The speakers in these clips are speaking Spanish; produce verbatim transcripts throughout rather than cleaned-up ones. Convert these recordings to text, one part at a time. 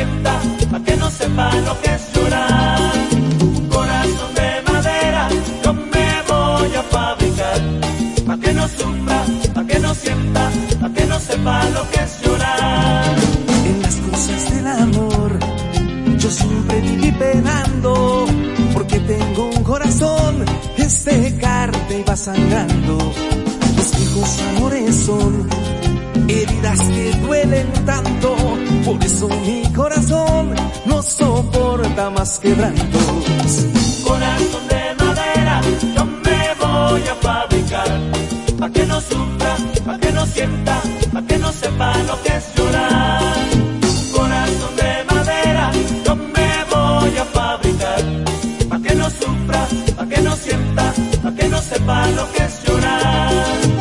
sienta, pa' que no sepa lo que es llorar. Un corazón de madera yo me voy a fabricar, pa' que no sufra, pa' que no sienta, pa' que no sepa lo que es llorar. En las cosas del amor yo siempre viví penando, porque tengo un corazón es de carne y va sangrando. Los viejos amores son heridas que duelen tanto, por eso mi corazón no soporta más quebrantos. Corazón de madera yo me voy a fabricar, pa' que no sufra, pa' que no sienta, pa' que no sepa lo que es llorar. Corazón de madera yo me voy a fabricar, pa' que no sufra, pa' que no sienta, pa' que no sepa lo que es llorar.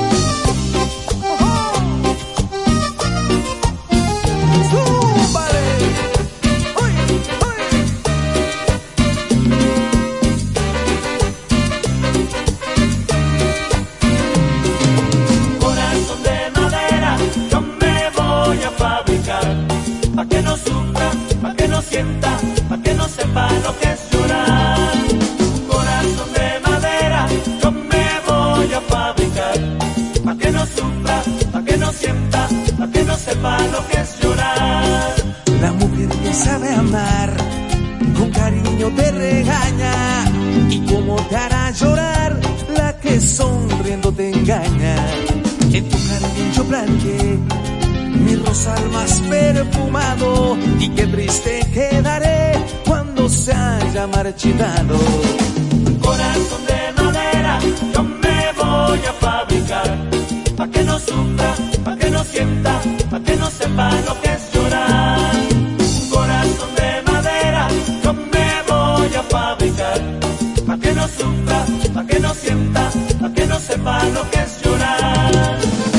Pa' que no sufra, pa' que no sienta, pa' que no sepa lo que es llorar. Un corazón de madera yo me voy a fabricar, pa' que no sufra, pa' que no sienta, pa' que no sepa lo que es llorar. La mujer que sabe amar, con cariño te regaña, y como te hará llorar, la que sonriendo te engaña. En tu jardín yo planté mi rosal más perfumado, y qué triste quedaré cuando se haya marchitado. Corazón de madera yo me voy a fabricar, pa' que no sufra, pa' que no sienta, pa' que no sepa lo que es llorar. Corazón de madera yo me voy a fabricar, pa' que no sufra, pa' que no sienta, pa' que no sepa lo que es llorar.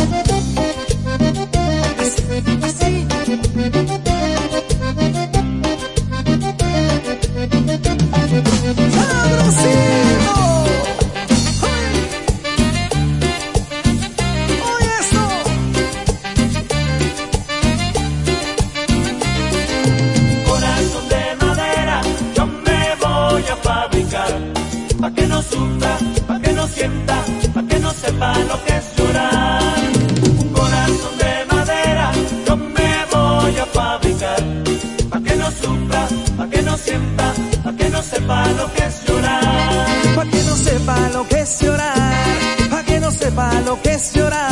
Pa' que no sufra, pa' que no sienta, pa' que no sepa lo que es llorar. Un corazón de madera yo me voy a fabricar, pa' que no sufra, pa' que no sienta, pa' que no sepa lo que es llorar. Pa' que no sepa lo que es llorar, pa' que no sepa lo que es llorar.